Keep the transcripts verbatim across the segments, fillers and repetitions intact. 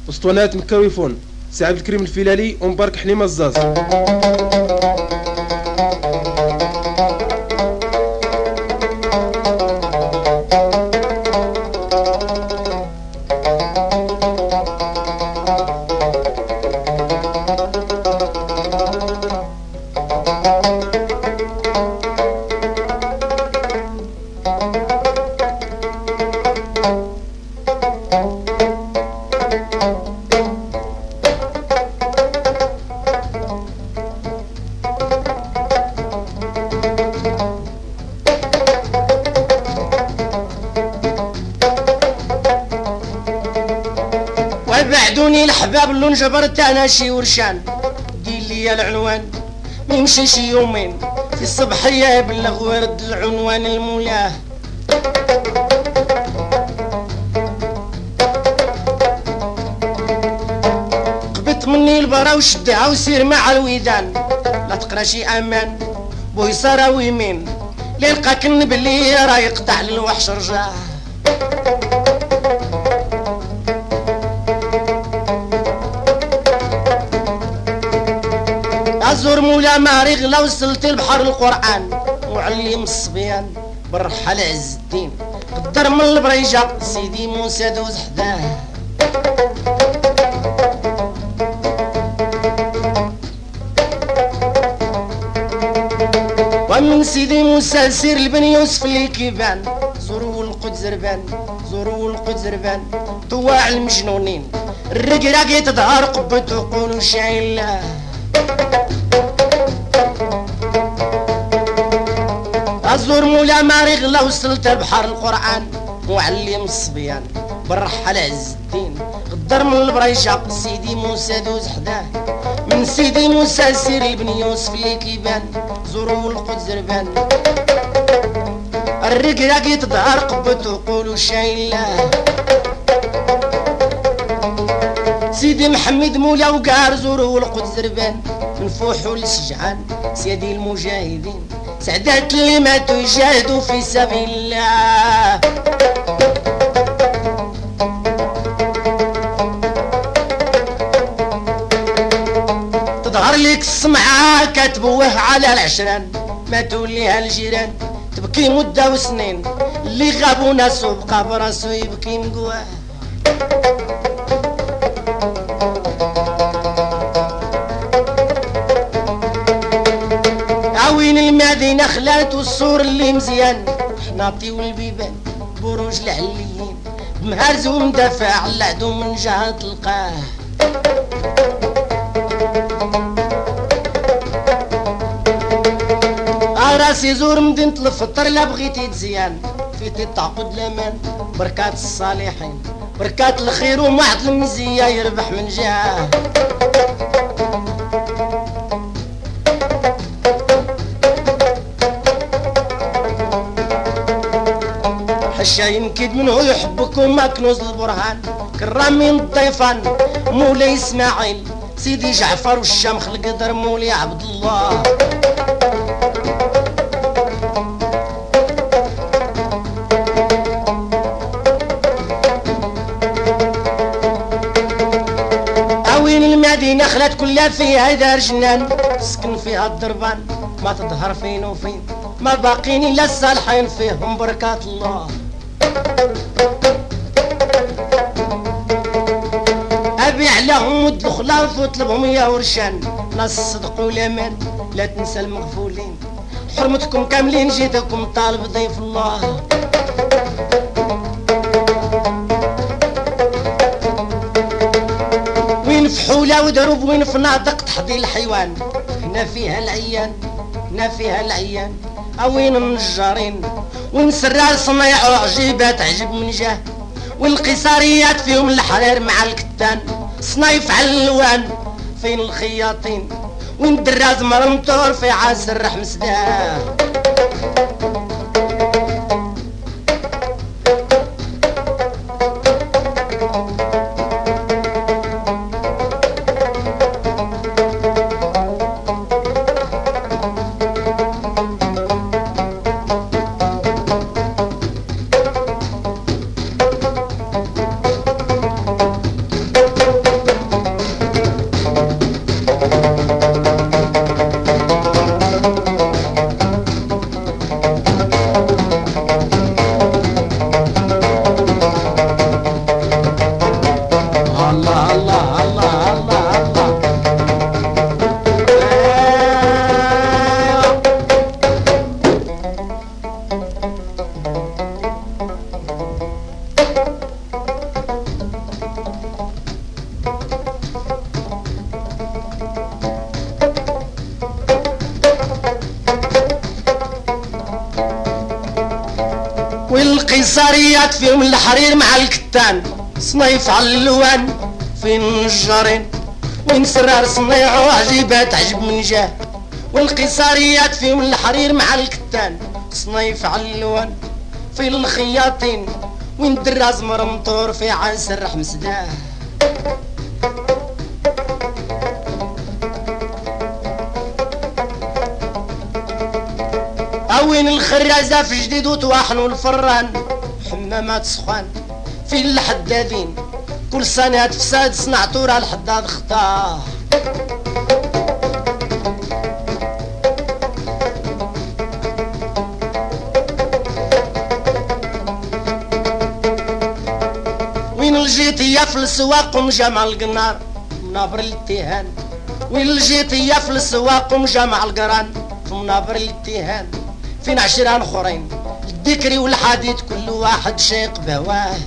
اسطوانات ميكروفون سي عبد الكريم الفيلالي ومبارك حليمه الزاز. وبعدوني الحباب اللون جبرت انا شي ورشان دير لي العنوان ميمشي شي يومين في الصبحيه يبلغ ورد العنوان المولاه. قبط مني البرا وشدها وسير مع الويدان لا تقرا شي امان بو يسار ويمين ليلقاك بلي راه يقطع للوحش رجاه. أزور مولا ماري غلا وصلت البحر القرآن وعليم الصبيان بالرحل عز الدين قدر من البريجة سيدي موسى دوز حداه. ومن سيدي موسى سير لبن يوسف اللي كيبان زوروا القدس زربان زوروا القدس زربان طواع المجنونين الرقراق تظهر قبت وقولوا شايله. أزور مولا ماري غلا وصلت بحر القرآن وعلم الصبيان بالرحل عز الدين غدر من البريشة سيدي موسى دوز حداه. من سيدي موسى سير لبن يوسف اللي كيبان زوروا القدس زربان الرقراق تظهر قبت وقولوا شايله. سيدي محمد مولا وقار زوروا القدس زربان من فوحوا للشجعان سيدي المجاهدين سعدات اللي ماتوا يجاهدوا في سبيل الله. تظهر لك السمعة كتبوه على العشران ماتوا ليها الجيران تبكي مدة وسنين اللي غابوا ناسو بقى براسو يبكي مقواه. عوين المدينة خلات والصور اللي مزيان حناطي والبيبان بروج العليين مهرز ومدافع العدو من جهة تلقاه. راسي زور مدينة الفطر لا بغيتي تزيان فيتي تعقد الامان بركات الصالحين بركات الخير ومحض المزية يربح من جهة. حشا ينكد منه يحبكم ما كنوز البرهان كرامين الضيفان مولاي اسماعيل سيدي جعفر والشمخ القدر مولاي عبد الله. عوين المدينة خلات كلها فيها دار جنان سكن فيها الضربان ما تظهر فين وفين ما باقين الا الصالحين فيهم بركات الله. ابي عليهم ود الخلاف وطلبهم يا ورشان ناس الصدق والامان لا تنسى المغفولين حرمتكم كاملين جيتكم طالب ضيف الله. وين في حولة ودروب وين في ناطق تحضي الحيوان هنا فيها العيان هنا فيها العيان اوين النجارين وين سرار صنايع وعجيبات تعجب من جاه والقيصريات فيهم الحرير مع الكتان صنايف على الالوان فين الخياطين وين الدراز مرمطور في عصر رحم سداه. الله الله الله الله الله الله والقيصريات فيهم الحرير مع الكتان صنيف على الالوان فين النجارين وين سرار صنيع وعجيبة تعجب من جاه والقيصريات فيهم الحرير مع الكتان صنيف على الالوان فين الخياطين وين دراز مرمطور في عسر حمسداه وين الخرازة في جديد وتواحن والفران حمامات سخوان في الحدادين كل سنة فساد صنعتورها الحداد خطاه وين الجيتية في السواق ومجمع القنار منابر الاتهان وين الجيتية في السواق ومجمع القران في منابر الاتهان فين عشران اخرين الذكري والحديد كل واحد شيق بهواه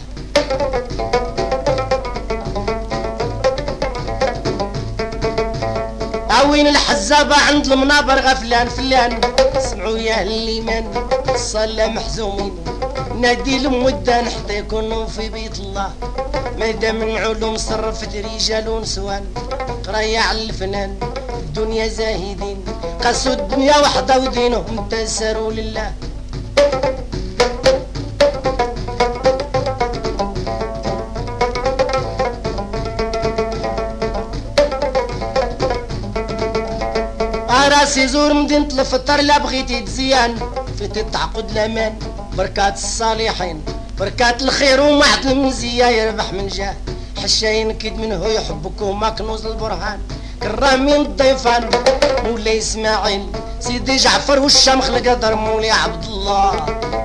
اوين الحزابة عند المنابر غفلان فلان سمعوا يا الليمان صلى محزومين نادي لمدة نحطي يكونوا في بيت الله مادا من علوم صرفت رجال ونسوان قراية على الفنان الدنيا زاهدين قاسوا الدنيا وحده ودينهم تساروا لله راسي زور مدينة الفطر لا بغيتي تزيان فيتي تعقد الامان بركات الصالحين بركات الخير ومعد المزية يربح من جاه حشاين كيد منه يحبك وما كنوز البرهان كرامين الضيفان مولاي اسماعيل سيدي جعفر والشمخ القدر مولاي عبد الله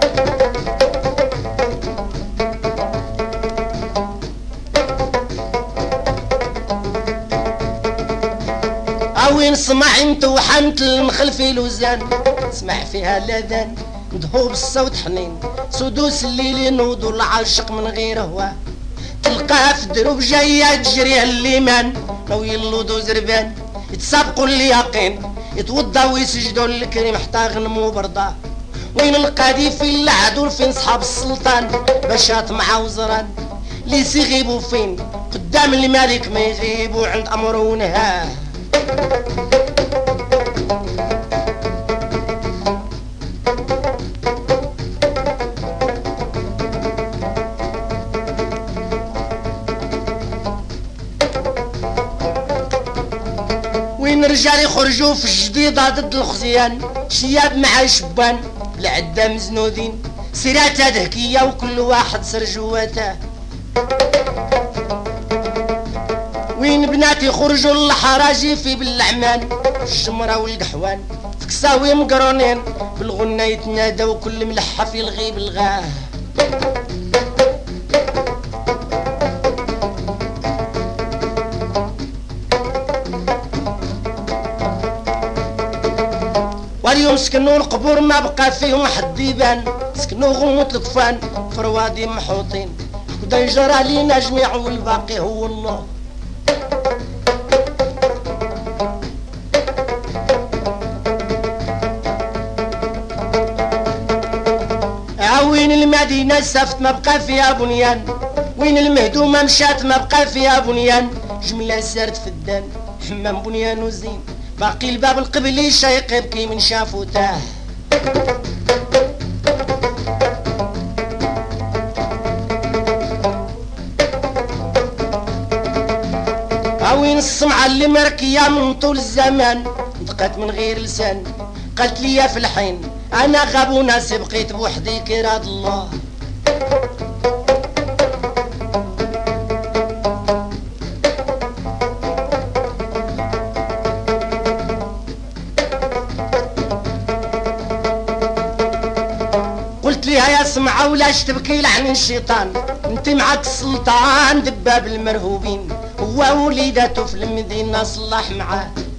اوين سمع انت وحنت المخل في لوزان سمع فيها الاذان ندهو بالصوت حنين سدوس الليل نوضو العاشق من غير هواه تلقاها في الدروب جاية تجري الليمان لو يلودو زربان يتسابقوا اليقين يتوضاو ويسجدوا للكريم حتى غنمو برضاه وين القاضي في العدول فين صحاب السلطان باشات مع وزران ليس يغيبوا فين قدام الملك ما يغيبوا عند امره ونهاه وين الرجال يخرجوا في الجديدة ضد الخزيان شياب مع شبان العدة مزنودين سيراتها ذكية وكل واحد سر جواته وين بنات يخرجوا للحراجي في بالعمان الشمرة والقحوان في كساوي مقرونين بالغنى يتنادى وكل ملحة في الغيب الغاه واليوم سكنوا القبور ما بقى فيهم حد يبان سكنوا غموت الكفان فروادي محوطين ودا يجرى علينا جميع والباقي هو الله وين المدينة سفت ما بقى فيها بنيان وين المهدومة مشات ما بقى فيها بنيان جملة سارت في الدان حمام بنيان وزين باقي الباب القبلي شيق يبكي من شافو تاه وين السمعة اللي مركية من طول الزمان دقت من غير لسان قالت لي في الحين انا غاب وناس بقيت بوحدي كراد الله قلت لها يا سمعة ولاش تبكي لعن الشيطان وانت معك السلطان دباب المرهوبين، هو وليداته في المدينة صلح معاه